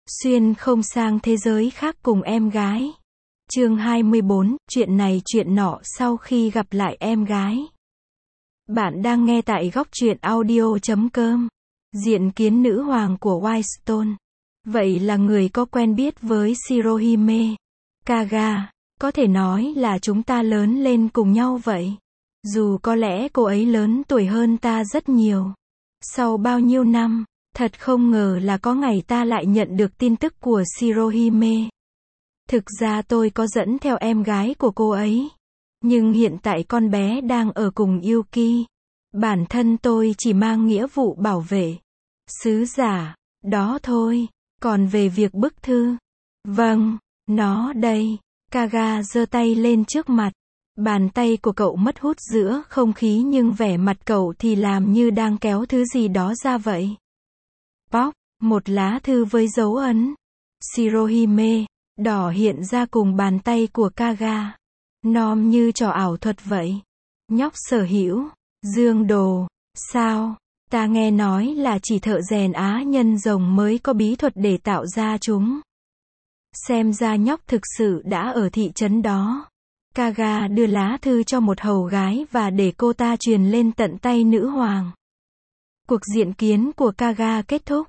Xuyên không sang thế giới khác cùng em gái. Chương 24, chuyện này chuyện nọ sau khi gặp lại em gái. Bạn đang nghe tại góc truyện audio.com. Diện kiến nữ hoàng của Whitestone. Vậy là người có quen biết với Shirohime Kaga. Có thể nói là chúng ta lớn lên cùng nhau vậy. Dù có lẽ cô ấy lớn tuổi hơn ta rất nhiều. Sau bao nhiêu năm, thật không ngờ là có ngày ta lại nhận được tin tức của Shirohime. Thực ra tôi có dẫn theo em gái của cô ấy. Nhưng hiện tại con bé đang ở cùng Yuki. Bản thân tôi chỉ mang nghĩa vụ bảo vệ sứ giả, đó thôi. Còn về việc bức thư. Vâng, nó đây. Kaga giơ tay lên trước mặt. Bàn tay của cậu mất hút giữa không khí nhưng vẻ mặt cậu thì làm như đang kéo thứ gì đó ra vậy. Pop, một lá thư với dấu ấn. Shirohime, đỏ hiện ra cùng bàn tay của Kaga. Nom như trò ảo thuật vậy. Nhóc sở hữu, dương đồ, sao? Ta nghe nói là chỉ thợ rèn Á nhân rồng mới có bí thuật để tạo ra chúng. Xem ra nhóc thực sự đã ở thị trấn đó. Kaga đưa lá thư cho một hầu gái và để cô ta truyền lên tận tay nữ hoàng. Cuộc diện kiến của Kaga kết thúc.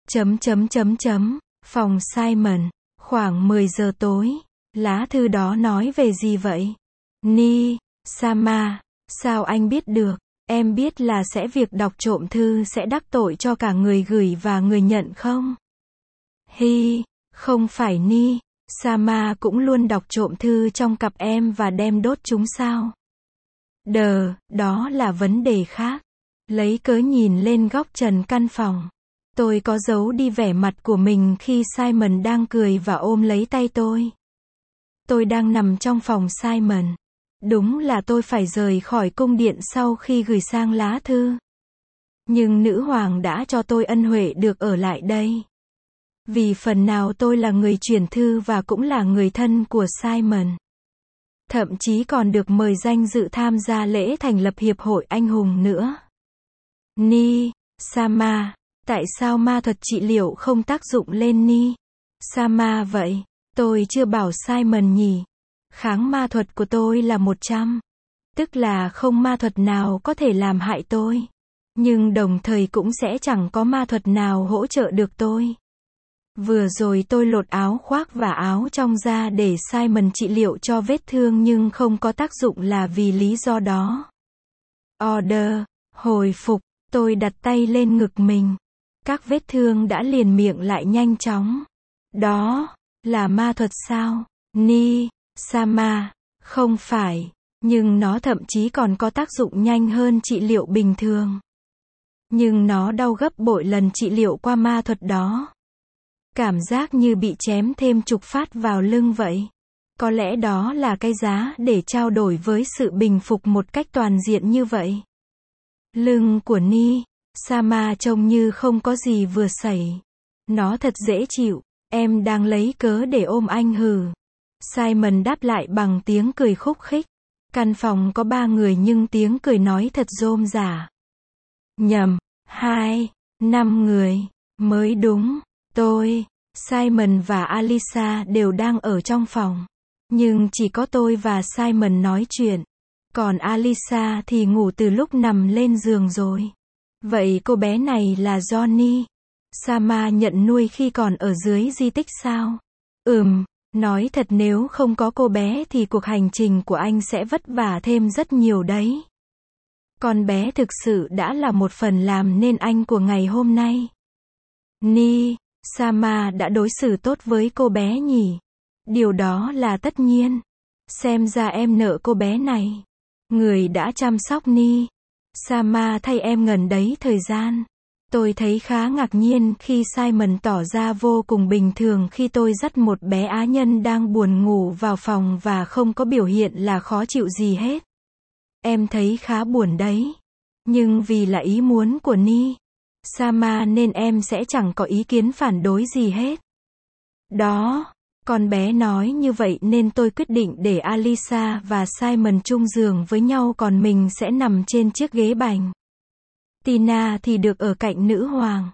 Phòng Simon. Khoảng 10 giờ tối. Lá thư đó nói về gì vậy? Ni, Sama, sao anh biết được? Em biết là việc đọc trộm thư sẽ đắc tội cho cả người gửi và người nhận không? Hi, không phải Ni, Sama cũng luôn đọc trộm thư trong cặp em và đem đốt chúng sao? Đó là vấn đề khác. Lấy cớ nhìn lên góc trần căn phòng. Tôi có giấu đi vẻ mặt của mình khi Simon đang cười và ôm lấy tay tôi. Tôi đang nằm trong phòng Simon. Đúng là tôi phải rời khỏi cung điện sau khi gửi sang lá thư. Nhưng nữ hoàng đã cho tôi ân huệ được ở lại đây. Vì phần nào tôi là người chuyển thư và cũng là người thân của Simon. Thậm chí còn được mời danh dự tham gia lễ thành lập Hiệp hội Anh hùng nữa. Ni, Sama, tại sao ma thuật trị liệu không tác dụng lên Ni, Sama vậy? Tôi chưa bảo Simon nhỉ? Kháng ma thuật của tôi là 100. Tức là không ma thuật nào có thể làm hại tôi. Nhưng đồng thời cũng sẽ chẳng có ma thuật nào hỗ trợ được tôi. Vừa rồi tôi lột áo khoác và áo trong ra để Simon trị liệu cho vết thương nhưng không có tác dụng là vì lý do đó. Order, hồi phục, tôi đặt tay lên ngực mình. Các vết thương đã liền miệng lại nhanh chóng. Đó là ma thuật sao? Ni, Sama, không phải, nhưng nó thậm chí còn có tác dụng nhanh hơn trị liệu bình thường. Nhưng nó đau gấp bội lần trị liệu qua ma thuật đó. Cảm giác như bị chém thêm chục phát vào lưng vậy. Có lẽ đó là cái giá để trao đổi với sự bình phục một cách toàn diện như vậy. Lưng của Ni, Sama trông như không có gì vừa xảy. Nó thật dễ chịu. Em đang lấy cớ để ôm anh hừ. Simon đáp lại bằng tiếng cười khúc khích. Căn phòng có 3 người nhưng tiếng cười nói thật rôm rả. Nhầm, 5 người. Mới đúng. Tôi, Simon và Alisa đều đang ở trong phòng. Nhưng chỉ có tôi và Simon nói chuyện. Còn Alisa thì ngủ từ lúc nằm lên giường rồi. Vậy cô bé này là Johnny Sama nhận nuôi khi còn ở dưới di tích sao? Nói thật nếu không có cô bé thì cuộc hành trình của anh sẽ vất vả thêm rất nhiều đấy. Con bé thực sự đã là một phần làm nên anh của ngày hôm nay. Ni, Sama đã đối xử tốt với cô bé nhỉ? Điều đó là tất nhiên. Xem ra em nợ cô bé này. Người đã chăm sóc Ni, Sama thay em ngần đấy thời gian. Tôi thấy khá ngạc nhiên khi Simon tỏ ra vô cùng bình thường khi tôi dắt một bé Á nhân đang buồn ngủ vào phòng và không có biểu hiện là khó chịu gì hết. Em thấy khá buồn đấy. Nhưng vì là ý muốn của Ni, Sama nên em sẽ chẳng có ý kiến phản đối gì hết. Đó, con bé nói như vậy nên tôi quyết định để Alisa và Simon chung giường với nhau còn mình sẽ nằm trên chiếc ghế bành. Tina thì được ở cạnh nữ hoàng.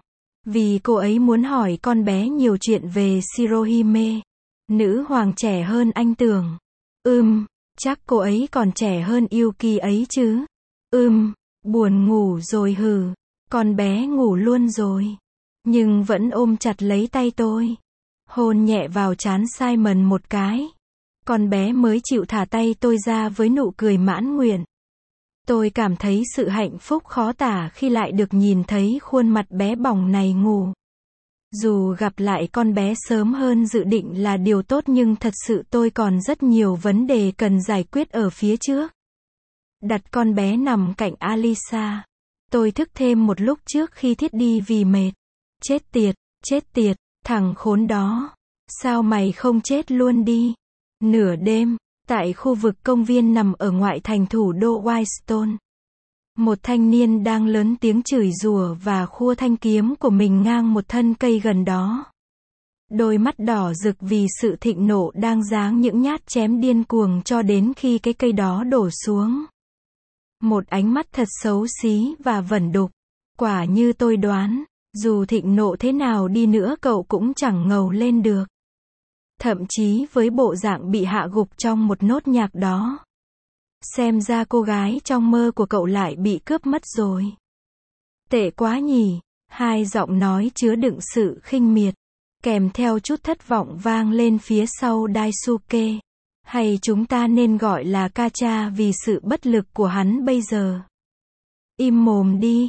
Vì cô ấy muốn hỏi con bé nhiều chuyện về Shirohime. Nữ hoàng trẻ hơn anh tưởng. Chắc cô ấy còn trẻ hơn Yuki ấy chứ. Buồn ngủ rồi hừ. Con bé ngủ luôn rồi. Nhưng vẫn ôm chặt lấy tay tôi. Hôn nhẹ vào trán Simon một cái. Con bé mới chịu thả tay tôi ra với nụ cười mãn nguyện. Tôi cảm thấy sự hạnh phúc khó tả khi lại được nhìn thấy khuôn mặt bé bỏng này ngủ. Dù gặp lại con bé sớm hơn dự định là điều tốt nhưng thật sự tôi còn rất nhiều vấn đề cần giải quyết ở phía trước. Đặt con bé nằm cạnh Alisa. Tôi thức thêm một lúc trước khi thiết đi vì mệt. Chết tiệt, thằng khốn đó. Sao mày không chết luôn đi? Nửa đêm, tại khu vực công viên nằm ở ngoại thành thủ đô Whitestone. Một thanh niên đang lớn tiếng chửi rủa và khua thanh kiếm của mình ngang một thân cây gần đó. Đôi mắt đỏ rực vì sự thịnh nộ đang giáng những nhát chém điên cuồng cho đến khi cái cây đó đổ xuống. Một ánh mắt thật xấu xí và vẩn đục. Quả như tôi đoán, dù thịnh nộ thế nào đi nữa cậu cũng chẳng ngầu lên được. Thậm chí với bộ dạng bị hạ gục trong một nốt nhạc đó. Xem ra cô gái trong mơ của cậu lại bị cướp mất rồi. Tệ quá nhỉ, hai giọng nói chứa đựng sự khinh miệt, kèm theo chút thất vọng vang lên phía sau Daisuke. Hay chúng ta nên gọi là Kacha vì sự bất lực của hắn bây giờ. Im mồm đi,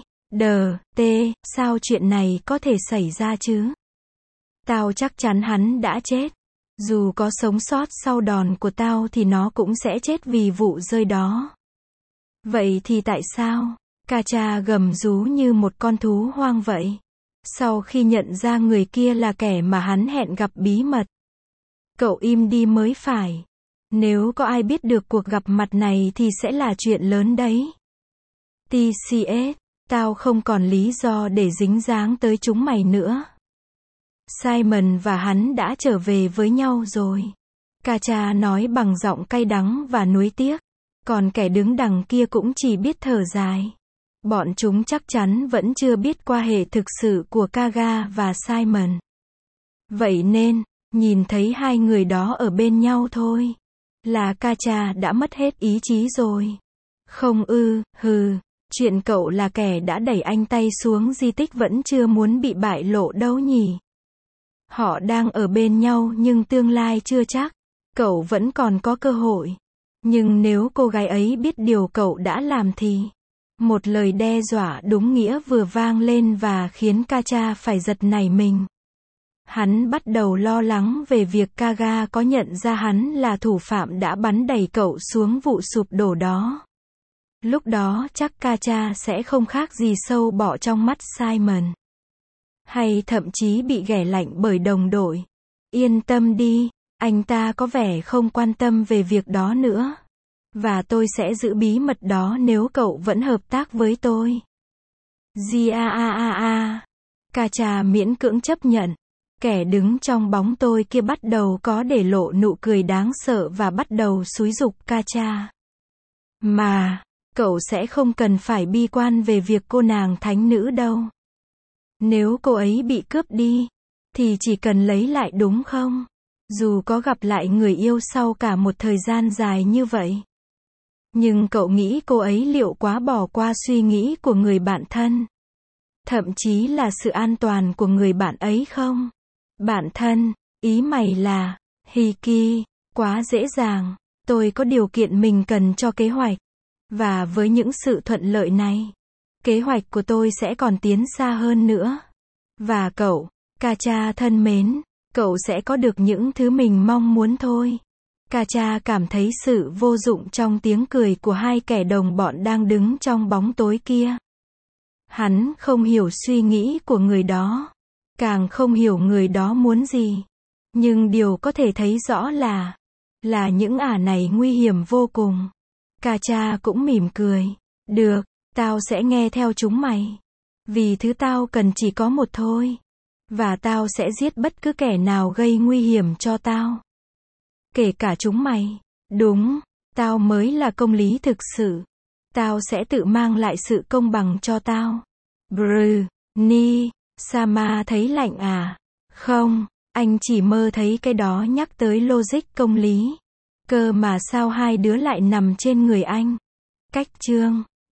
sao chuyện này có thể xảy ra chứ? Tao chắc chắn hắn đã chết. Dù có sống sót sau đòn của tao thì nó cũng sẽ chết vì vụ rơi đó. Vậy thì tại sao? Kacha gầm rú như một con thú hoang vậy. Sau khi nhận ra người kia là kẻ mà hắn hẹn gặp bí mật. Cậu im đi mới phải. Nếu có ai biết được cuộc gặp mặt này thì sẽ là chuyện lớn đấy. TCS, tao không còn lý do để dính dáng tới chúng mày nữa. Simon và hắn đã trở về với nhau rồi. Kacha nói bằng giọng cay đắng và nuối tiếc. Còn kẻ đứng đằng kia cũng chỉ biết thở dài. Bọn chúng chắc chắn vẫn chưa biết qua hệ thực sự của Kaga và Simon. Vậy nên, nhìn thấy hai người đó ở bên nhau thôi, là Kacha đã mất hết ý chí rồi. Không chuyện cậu là kẻ đã đẩy anh tay xuống di tích vẫn chưa muốn bị bại lộ đâu nhỉ. Họ đang ở bên nhau nhưng tương lai chưa chắc. Cậu vẫn còn có cơ hội. Nhưng nếu cô gái ấy biết điều cậu đã làm thì... Một lời đe dọa đúng nghĩa vừa vang lên và khiến Kacha phải giật nảy mình. Hắn bắt đầu lo lắng về việc Kaga có nhận ra hắn là thủ phạm đã bắn đẩy cậu xuống vụ sụp đổ đó. Lúc đó chắc Kacha sẽ không khác gì sâu bọ trong mắt Simon. Hay thậm chí bị ghẻ lạnh bởi đồng đội. Yên tâm đi, anh ta có vẻ không quan tâm về việc đó nữa. Và tôi sẽ giữ bí mật đó nếu cậu vẫn hợp tác với tôi. Kacha miễn cưỡng chấp nhận. Kẻ đứng trong bóng tôi kia bắt đầu có để lộ nụ cười đáng sợ và bắt đầu xúi giục Kacha. Mà, cậu sẽ không cần phải bi quan về việc cô nàng thánh nữ đâu. Nếu cô ấy bị cướp đi, thì chỉ cần lấy lại đúng không? Dù có gặp lại người yêu sau cả một thời gian dài như vậy. Nhưng cậu nghĩ cô ấy liệu quá bỏ qua suy nghĩ của người bạn thân? Thậm chí là sự an toàn của người bạn ấy không? Bạn thân, ý mày là, Hiki, quá dễ dàng, tôi có điều kiện mình cần cho kế hoạch. Và với những sự thuận lợi này, kế hoạch của tôi sẽ còn tiến xa hơn nữa. Và cậu, Kacha thân mến, cậu sẽ có được những thứ mình mong muốn thôi. Kacha cảm thấy sự vô dụng trong tiếng cười của hai kẻ đồng bọn đang đứng trong bóng tối kia. Hắn không hiểu suy nghĩ của người đó. Càng không hiểu người đó muốn gì. Nhưng điều có thể thấy rõ là những ả này nguy hiểm vô cùng. Kacha cũng mỉm cười. Được, tao sẽ nghe theo chúng mày. Vì thứ tao cần chỉ có một thôi. Và tao sẽ giết bất cứ kẻ nào gây nguy hiểm cho tao. Kể cả chúng mày. Đúng, tao mới là công lý thực sự. Tao sẽ tự mang lại sự công bằng cho tao. Sama thấy lạnh à? Không, anh chỉ mơ thấy cái đó nhắc tới logic công lý. Cơ mà sao hai đứa lại nằm trên người anh? Cách chương